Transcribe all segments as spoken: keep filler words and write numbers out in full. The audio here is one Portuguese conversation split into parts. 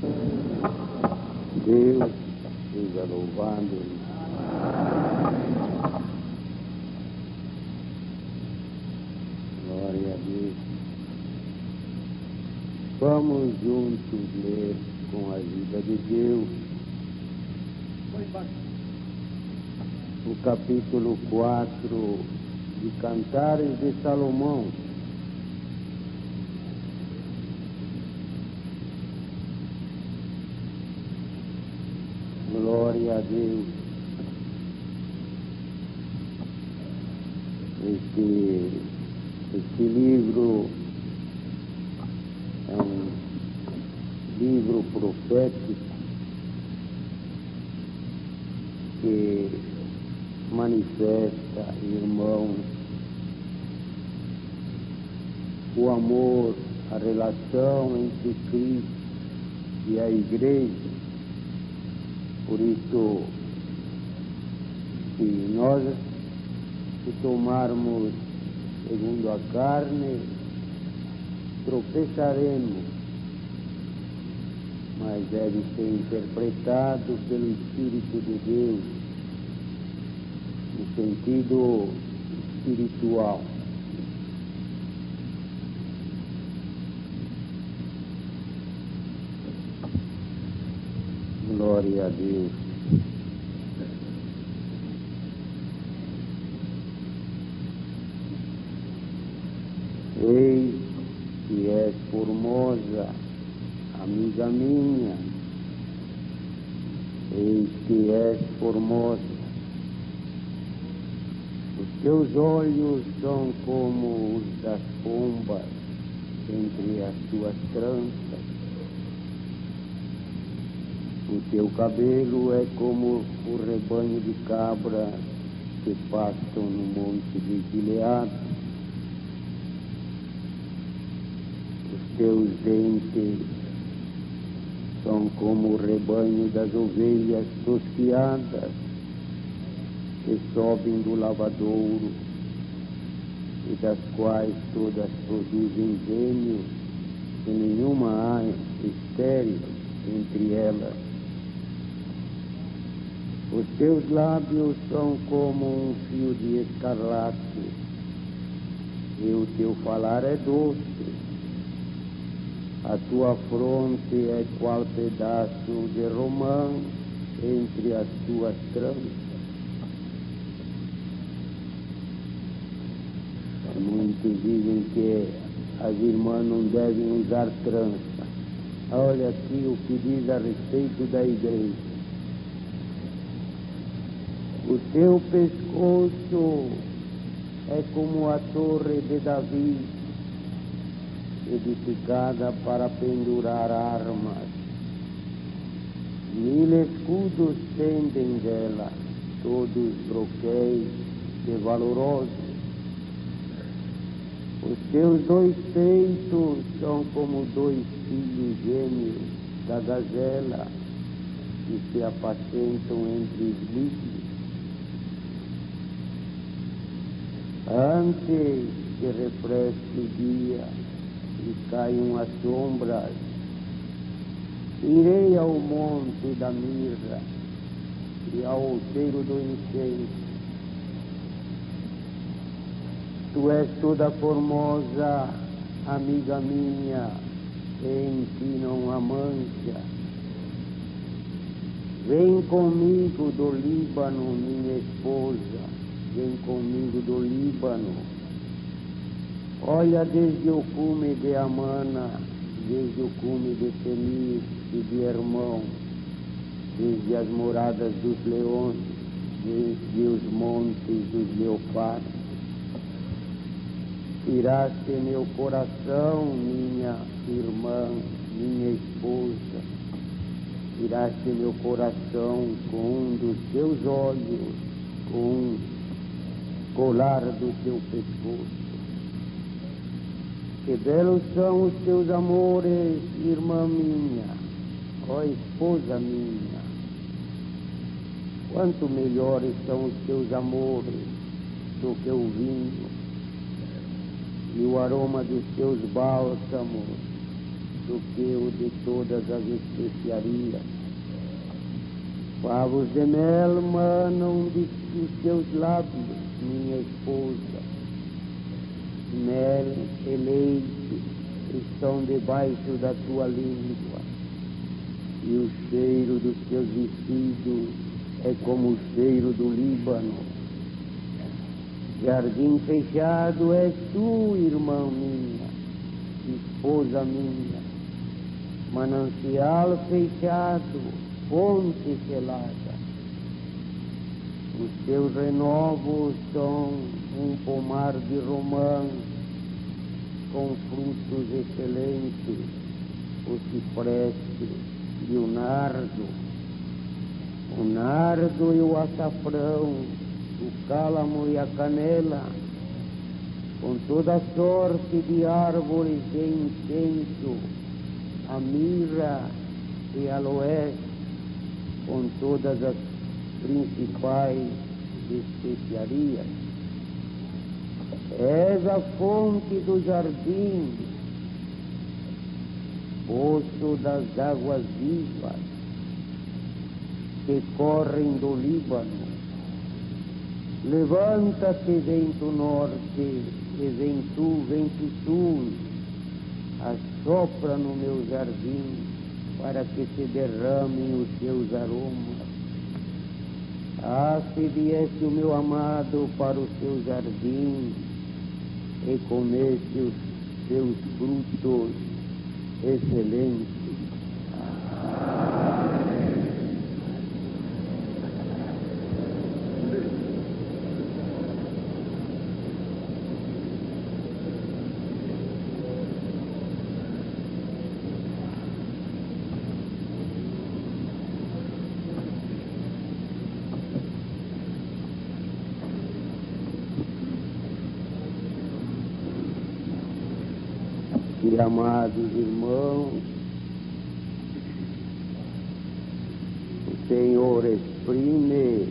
Deus seja louvado. Glória a Deus. Vamos juntos ler com a ajuda de Deus o capítulo quatro de Cantares de Salomão. Glória a Deus. Este, este livro é um livro profético que manifesta, irmãos, o amor, a relação entre Cristo e a Igreja. Por isso, se nós se tomarmos segundo a carne, tropeçaremos, mas deve ser interpretado pelo Espírito de Deus, no sentido espiritual. Glória a Deus. Eis que és formosa, amiga minha, eis que és formosa. Os teus olhos são como os das pombas entre as tuas tranças. O teu cabelo é como o rebanho de cabras que pastam no monte de Gileade. Os teus dentes são como o rebanho das ovelhas tosquiadas que sobem do lavadouro e das quais todas produzem gêmeos, e nenhuma há estéril entre elas. Os teus lábios são como um fio de escarlate, e o teu falar é doce. A tua fronte é qual pedaço de romã entre as tuas tranças. Muitos dizem que as irmãs não devem usar trança. Olha aqui o que diz a respeito da igreja. O teu pescoço é como a torre de Davi, edificada para pendurar armas. Mil escudos pendem dela, todos broquéis e valorosos. Os teus dois peitos são como dois filhos gêmeos da gazela, que se apacentam entre os líquidos. Antes que refresque o dia e caiam as sombras, irei ao monte da mirra e ao outeiro do incenso. Tu és toda formosa, amiga minha, em ti não há mancha. Vem comigo do Líbano, minha esposa. Vem comigo do Líbano. Olha desde o cume de Amana, desde o cume de Senir e de Hermão, desde as moradas dos leões, desde os montes dos leopardos. Tiraste meu coração, minha irmã, minha esposa. Tiraste meu coração com um dos teus olhos, com um colar do teu pescoço. Que belos são os teus amores, irmã minha, ó esposa minha. Quanto melhores são os teus amores do que o vinho, e o aroma dos teus bálsamos do que o de todas as especiarias. Favos de mel manam de os teus lábios, minha esposa. Mel e leite estão debaixo da tua língua, e o cheiro dos teus vestidos é como o cheiro do Líbano. Jardim fechado és tu, irmã minha, esposa minha. Manancial fechado, fonte selada. Os teus renovos são um pomar de romã com frutos excelentes, o cipreste e o nardo, o nardo e o açafrão, o cálamo e a canela, com toda a sorte de árvores de incenso, a mirra e aloés, com todas as principais especiarias. És a fonte do jardim, poço das águas vivas que correm do Líbano. Levanta-te, vento norte, e vem tu, vento sul, assopra no meu jardim, para que se derramem os seus aromas. Ah, se viesse o meu amado para o seu jardim e comesse os seus frutos excelentes. E amados irmãos, o Senhor exprime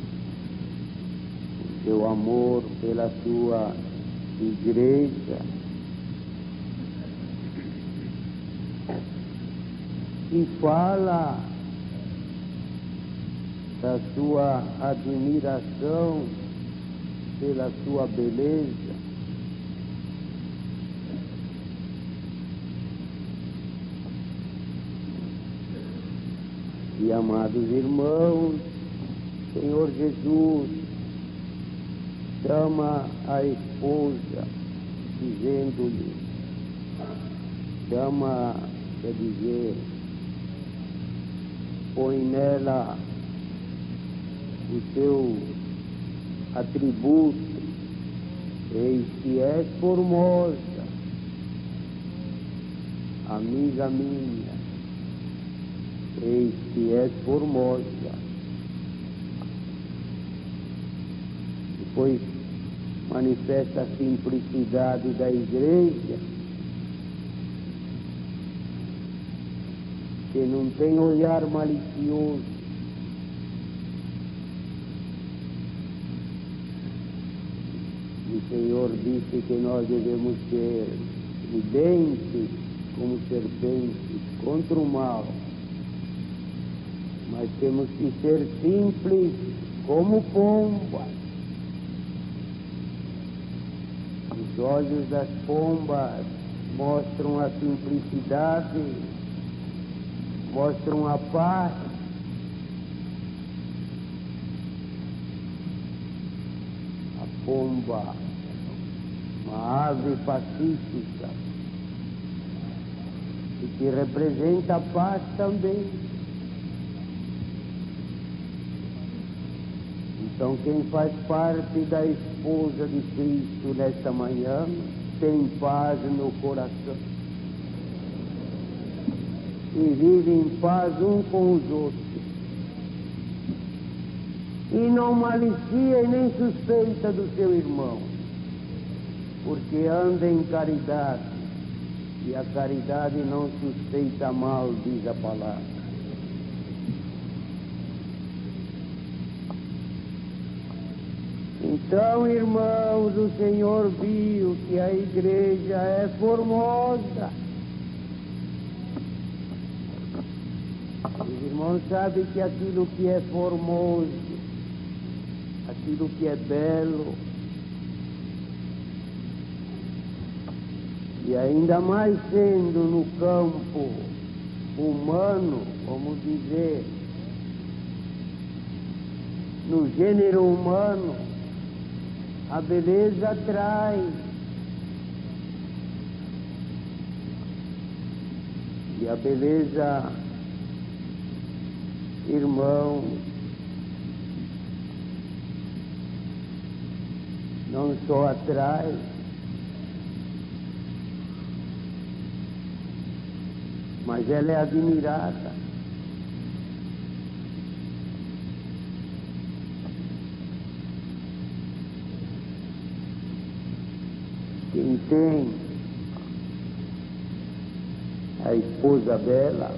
o seu amor pela sua igreja e fala da sua admiração pela sua beleza. E amados irmãos, Senhor Jesus chama a esposa, dizendo-lhe, chama, quer dizer, põe nela o seu atributo, eis que és formosa, amiga minha, eis que és formosa. Depois manifesta a simplicidade da igreja, que não tem olhar malicioso, o Senhor disse que nós devemos ser prudentes como serpentes contra o mal, mas temos que ser simples como pombas. Os olhos das pombas mostram a simplicidade, mostram a paz. A pomba, uma ave pacífica, e que representa a paz também. Então, quem faz parte da esposa de Cristo nesta manhã tem paz no coração e vive em paz um com os outros, e não malicia e nem suspeita do seu irmão, porque anda em caridade, e a caridade não suspeita mal, diz a palavra. Então, irmãos, o Senhor viu que a igreja é formosa, Os irmãos sabem que aquilo que é formoso, aquilo que é belo, e ainda mais sendo no campo humano, vamos dizer, no gênero humano, a beleza atrai. E a beleza, irmão, não só atrai, mas ela é admirada. Quem tem a esposa bela,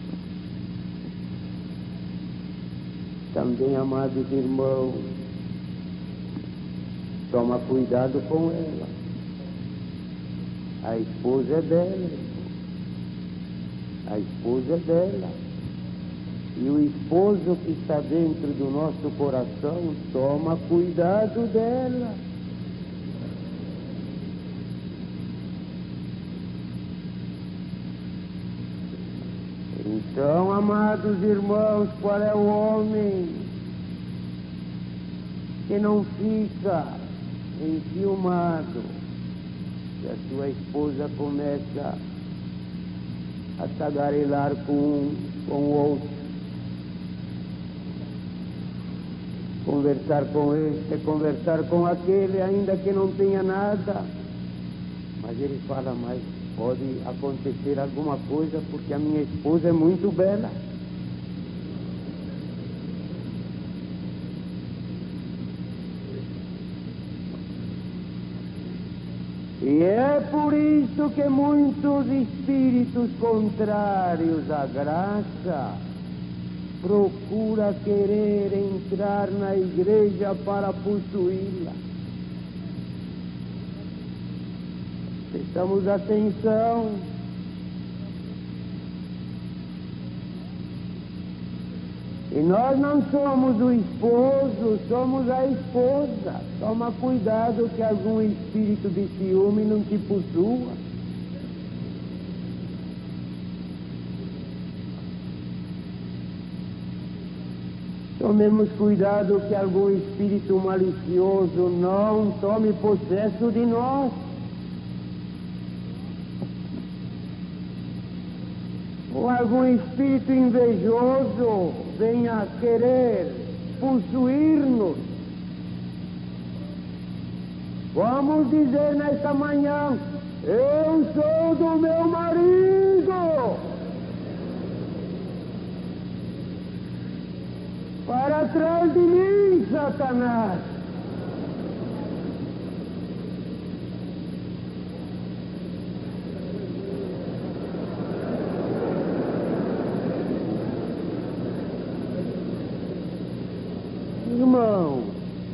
também, amados irmãos, toma cuidado com ela. A esposa é bela, a esposa é bela, e o esposo que está dentro do nosso coração, toma cuidado dela. Então, amados irmãos, qual é o homem que não fica enciumado se a sua esposa começa a tagarelar com um, com o outro, conversar com este, conversar com aquele, ainda que não tenha nada, mas ele fala, mas pode acontecer alguma coisa porque a minha esposa é muito bela. E é por isso que muitos espíritos contrários à graça procuram querer entrar na igreja para possuí-la. Prestamos atenção. E nós não somos o esposo, somos a esposa. Toma cuidado que algum espírito de ciúme não te possua. Tomemos cuidado que algum espírito malicioso não tome possesso de nós. Ou algum espírito invejoso venha querer possuir-nos. Vamos dizer nesta manhã, eu sou do meu marido. Para trás de mim, Satanás. Irmão,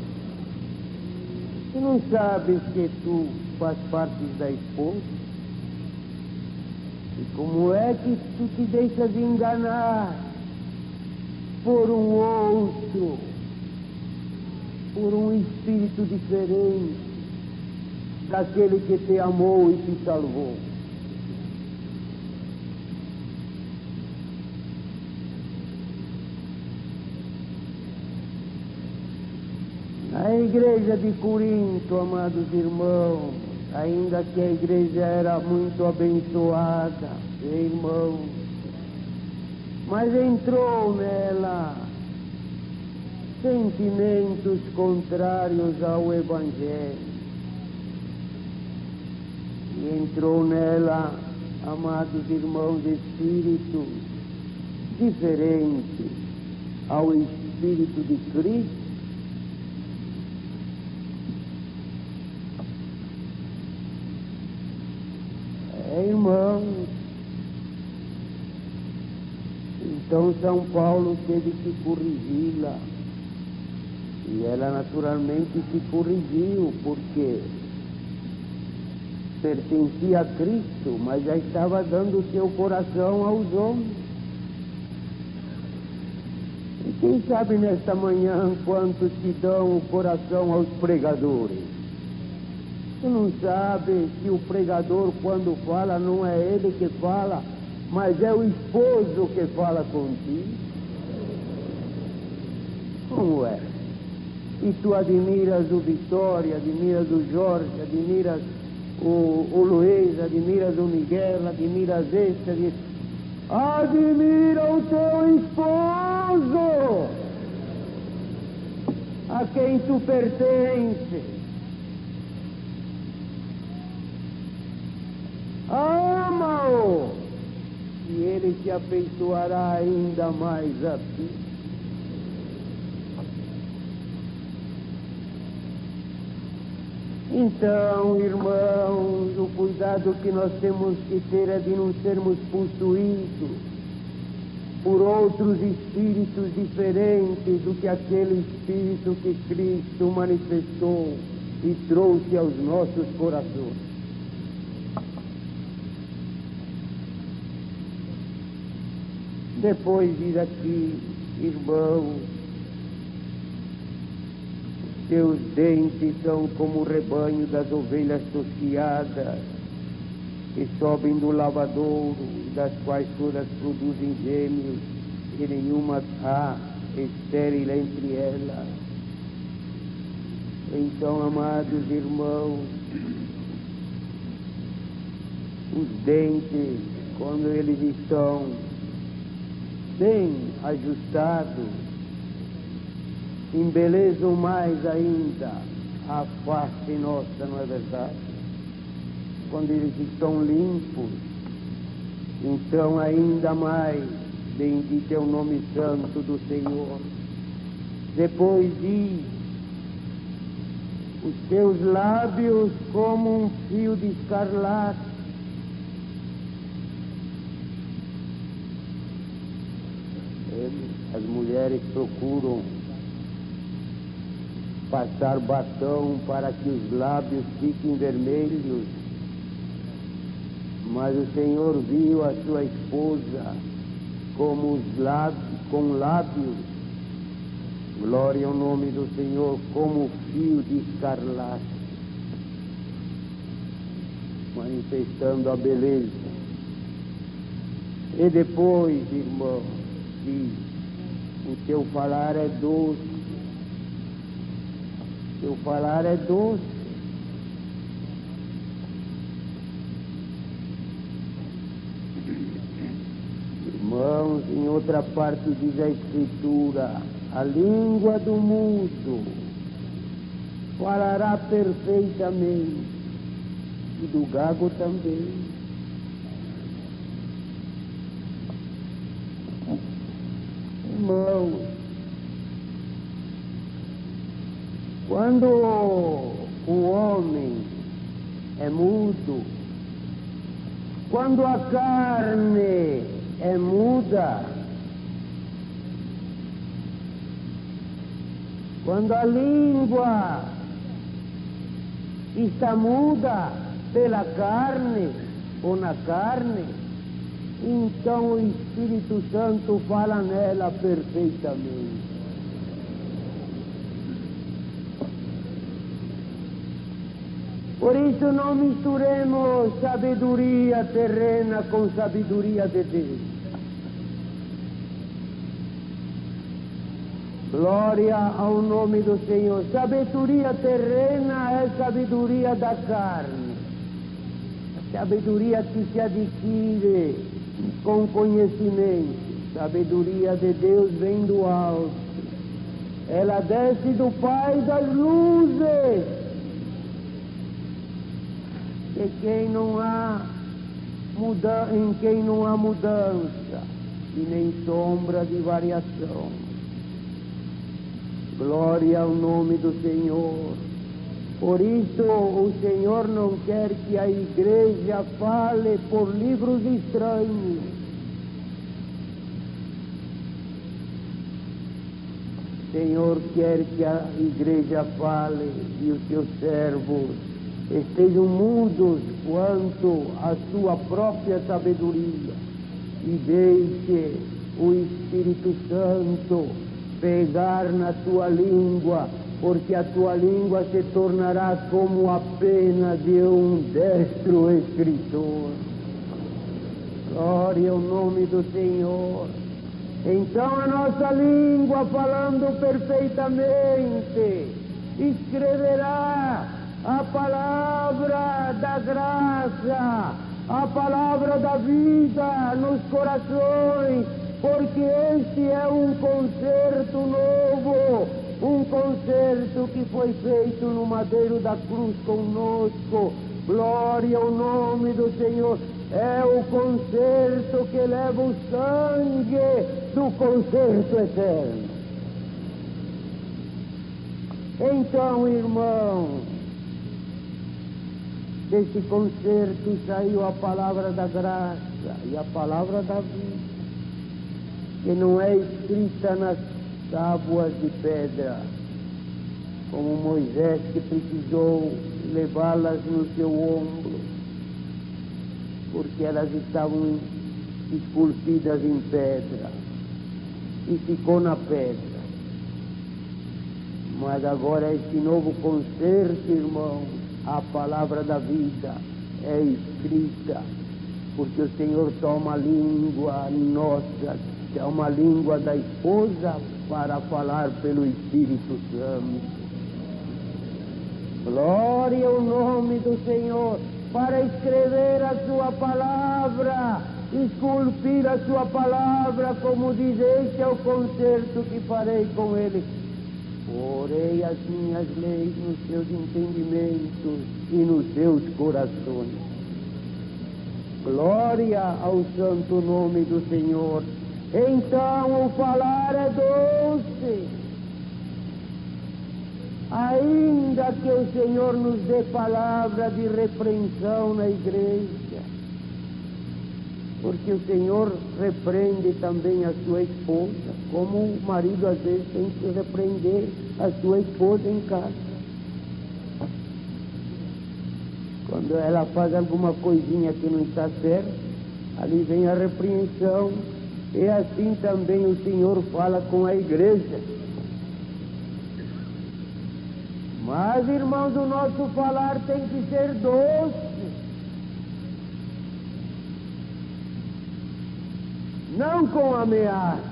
tu não sabes que tu faz parte da esposa? E como é que tu te deixas enganar por um outro, por um espírito diferente daquele que te amou e te salvou? A igreja de Corinto, amados irmãos, ainda que a igreja era muito abençoada, irmãos, mas entrou nela sentimentos contrários ao Evangelho. E entrou nela, amados irmãos, espíritos diferentes ao Espírito de Cristo. É, irmãos, então São Paulo teve que corrigi-la. E ela naturalmente se corrigiu, porque pertencia a Cristo, mas já estava dando o seu coração aos homens. Quem sabe nesta manhã quantos te dão o coração aos pregadores? Tu não sabe que o pregador, quando fala, não é ele que fala, mas é o esposo que fala contigo? Como é? E tu admiras o Vitória, admiras o Jorge, admiras o, o Luiz, admiras o Miguel, admiras este, admiras... admira o teu esposo, a quem tu pertences. Ama-o, e ele te afeiçoará ainda mais a ti. Então, irmãos, o cuidado que nós temos que ter é de não sermos possuídos por outros espíritos diferentes do que aquele espírito que Cristo manifestou e trouxe aos nossos corações. Depois diz aqui, irmãos, seus dentes são como o rebanho das ovelhas tosquiadas, que sobem do lavadouro, das quais todas produzem gêmeos, e nenhuma há estéril entre elas. Então, amados irmãos, os dentes, quando eles estão bem ajustados, embelezam mais ainda a face nossa, não é verdade? Quando eles estão limpos, então ainda mais bendito é o nome santo do Senhor. Depois diz, os teus lábios como um fio de escarlate. As mulheres procuram passar batom para que os lábios fiquem vermelhos, mas o Senhor viu a sua esposa como os lábios, com lábios, glória ao nome do Senhor, como fio de escarlate, manifestando a beleza. E depois, irmão, diz, o teu falar é doce, o teu falar é doce. Irmãos, em outra parte diz a Escritura, a língua do mudo falará perfeitamente, e do gago também. Irmãos, quando o homem é mudo, quando a carne é muda, quando a língua está muda pela carne ou na carne, então o Espírito Santo fala nela perfeitamente. Por isso não misturemos sabedoria terrena com sabedoria de Deus. Glória ao nome do Senhor. Sabedoria terrena é sabedoria da carne. A sabedoria que se adquire com conhecimento. Sabedoria de Deus vem do alto. Ela desce do Pai das luzes. E quem não há muda, em quem não há mudança e nem sombra de variação. Glória ao nome do Senhor. Por isso o Senhor não quer que a igreja fale por livros estranhos. O Senhor quer que a igreja fale e os seus servos estejam mudos quanto à sua própria sabedoria e deixe o Espírito Santo pegar na tua língua, porque a tua língua se tornará como a pena de um destro escritor. Glória ao nome do Senhor. Então a nossa língua, falando perfeitamente, escreverá a palavra da graça, a palavra da vida nos corações, porque este é um concerto novo, um concerto que foi feito no madeiro da cruz conosco. Glória ao nome do Senhor. É o concerto que leva o sangue do concerto eterno. Então, irmão, desse concerto saiu a palavra da graça e a palavra da vida, que não é escrita nas tábuas de pedra, como Moisés, que precisou levá-las no seu ombro, porque elas estavam esculpidas em pedra, e ficou na pedra. Mas agora este novo concerto, irmão, a palavra da vida é escrita, porque o Senhor toma a língua nossa, toma a língua da esposa para falar pelo Espírito Santo. Glória ao nome do Senhor, para escrever a sua palavra, esculpir a sua palavra, como diz, este é o concerto que farei com ele. Porei as minhas leis nos seus entendimentos e nos seus corações. Glória ao santo nome do Senhor. Então o falar é doce, ainda que o Senhor nos dê palavra de repreensão na igreja, porque o Senhor repreende também a sua esposa, como o marido às vezes tem que repreender a sua esposa em casa. Quando ela faz alguma coisinha que não está certa, ali vem a repreensão, e assim também o Senhor fala com a igreja. Mas, irmãos, o nosso falar tem que ser doce, não com ameaça.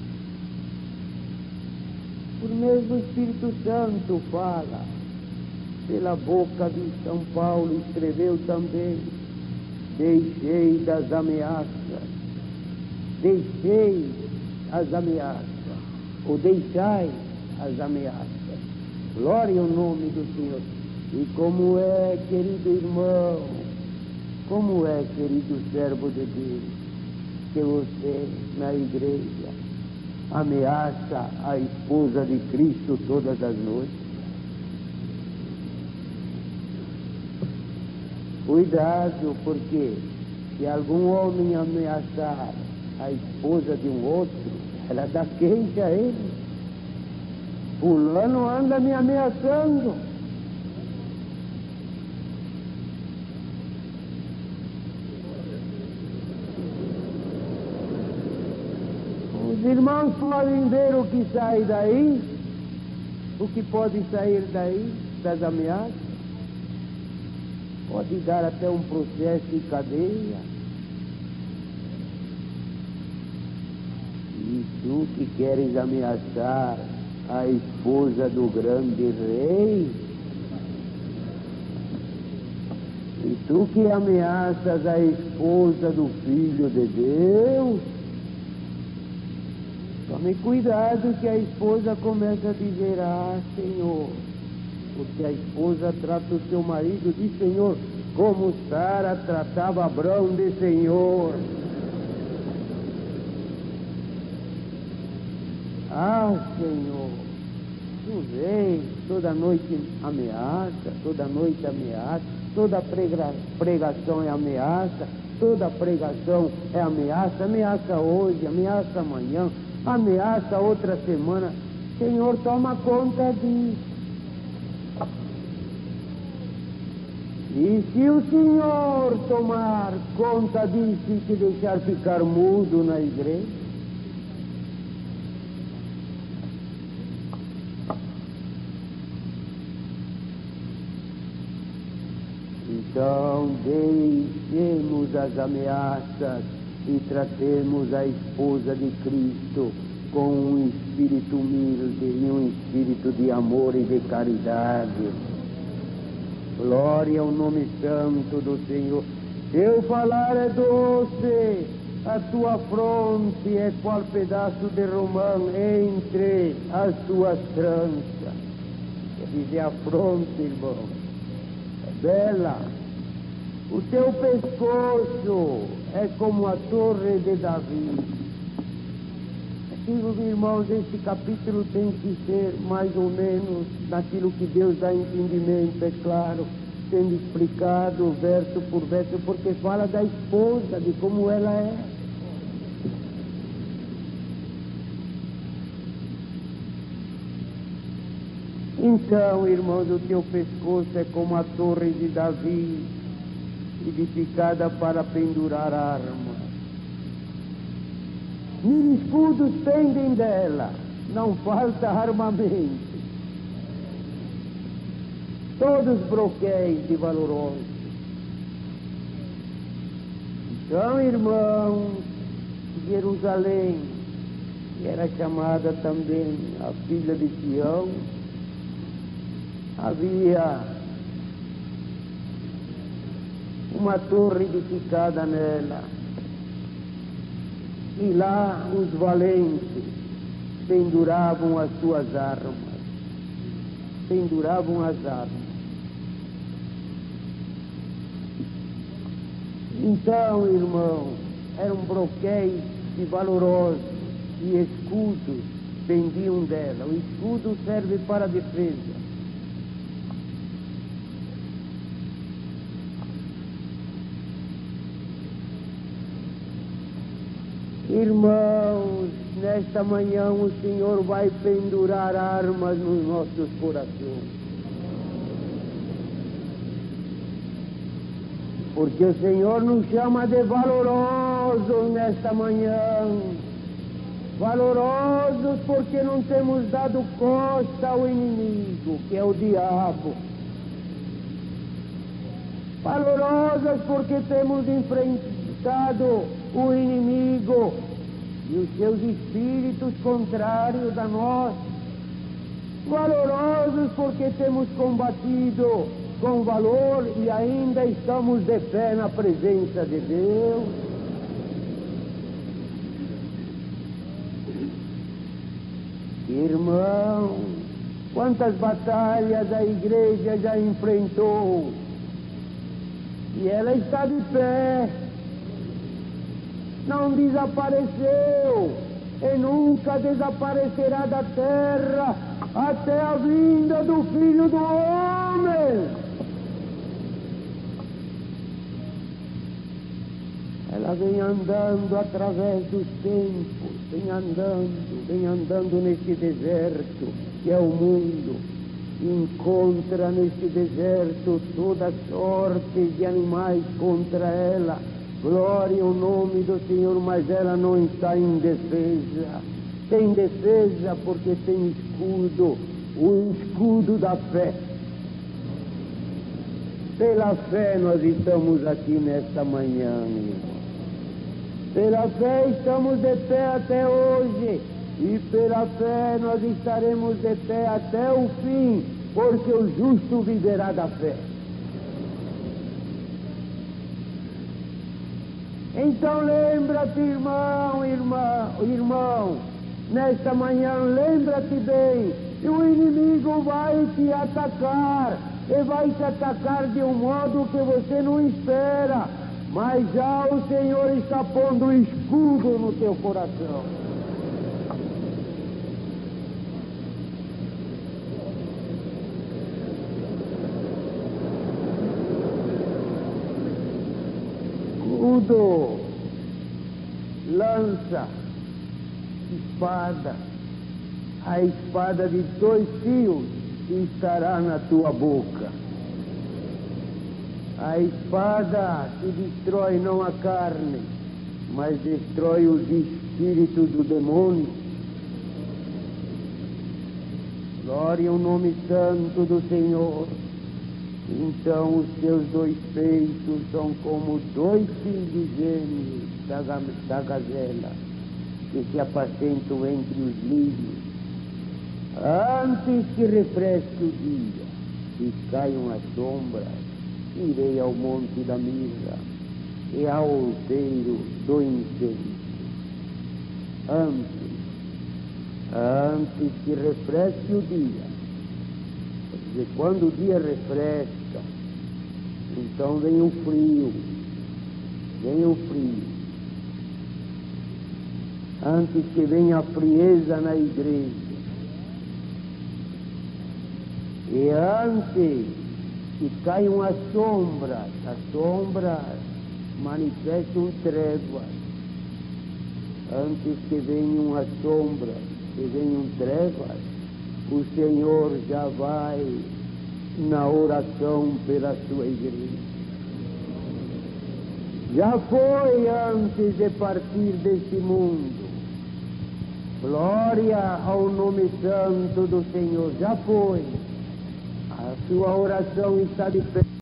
Por mesmo o Espírito Santo fala, pela boca de São Paulo escreveu também: deixei das ameaças, deixei as ameaças, ou deixai as ameaças. Glória ao nome do Senhor. E como é, querido irmão, como é, querido servo de Deus, que você, na igreja, ameaça a esposa de Cristo todas as noites? Cuidado, porque se algum homem ameaçar a esposa de um outro, ela dá queixa a ele. Fulano anda me ameaçando. Os irmãos podem ver o que sai daí, o que pode sair daí, das ameaças. Pode dar até um processo de cadeia. E tu que queres ameaçar a esposa do grande rei, e tu que ameaças a esposa do Filho de Deus, tome cuidado que a esposa começa a dizer: ah, Senhor, porque a esposa trata o seu marido de Senhor, como Sara tratava Abrão de Senhor. Ah, Senhor, tu vês, toda noite ameaça, toda noite ameaça, toda prega, pregação é ameaça, toda pregação é ameaça, ameaça hoje, ameaça amanhã, ameaça outra semana. Senhor, toma conta disso. E se o Senhor tomar conta disso e te deixar ficar mudo na igreja, Então, deixemos as ameaças e tratemos a esposa de Cristo com um espírito humilde e um espírito de amor e de caridade. Glória ao nome santo do Senhor. Teu falar é doce, a tua fronte é qual pedaço de romã entre as tuas tranças. Quer dizer, a fronte, irmão, é bela. O teu pescoço é como a torre de Davi. Meus irmãos, este capítulo tem que ser mais ou menos naquilo que Deus dá entendimento, é claro, sendo explicado verso por verso, porque fala da esposa, de como ela é. Então, irmãos, o teu pescoço é como a torre de Davi, edificada para pendurar armas. Mil escudos pendem dela, não falta armamento. Todos broquéis de valorosos. Então, irmãos, Jerusalém, que era chamada também a filha de Sião, havia uma torre edificada nela. E lá os valentes penduravam as suas armas. Penduravam as armas. Então, irmão, eram broquéis e valorosos e escudos pendiam dela. O escudo serve para a defesa. Irmãos, nesta manhã o Senhor vai pendurar armas nos nossos corações. Porque o Senhor nos chama de valorosos nesta manhã. Valorosos porque não temos dado costa ao inimigo, que é o diabo. Valorosos porque temos enfrentado o inimigo e os seus espíritos contrários a nós. Valorosos porque temos combatido com valor e ainda estamos de pé na presença de Deus. Irmão, quantas batalhas a igreja já enfrentou e ela está de pé. Não desapareceu e nunca desaparecerá da terra até a vinda do Filho do Homem. Ela vem andando através dos tempos, vem andando, vem andando neste deserto que é o mundo. Encontra neste deserto toda sorte de animais contra ela. Glória ao nome do Senhor, mas ela não está indefesa. Tem defesa porque tem escudo, o escudo da fé. Pela fé nós estamos aqui nesta manhã, irmão. Pela fé estamos de pé até hoje, e pela fé nós estaremos de pé até o fim, porque o justo viverá da fé. Então lembra-te, irmão, irmã, irmão, nesta manhã lembra-te bem, que o inimigo vai te atacar, e vai te atacar de um modo que você não espera, mas já o Senhor está pondo um escudo no teu coração. Escudo, lança, espada, a espada de dois fios estará na tua boca. A espada que destrói não a carne, mas destrói os espíritos do demônio. Glória ao nome santo do Senhor. Então os seus dois peitos são como dois filhos gêmeos da, da gazela, que se apacentam entre os lírios. Antes que refresque o dia e caiam as sombras, irei ao monte da mirra e ao outeiro do incenso. Antes, antes que refresque o dia, quer dizer, quando o dia refresca, então vem o frio, vem o frio. Antes que venha a frieza na igreja, e antes que caiam as sombras, as sombras manifestam trevas. Antes que venham as sombras, que venham trevas, o Senhor já vai na oração pela sua igreja. Já foi antes de partir deste mundo. Glória ao nome santo do Senhor. Já foi. A sua oração está de pé.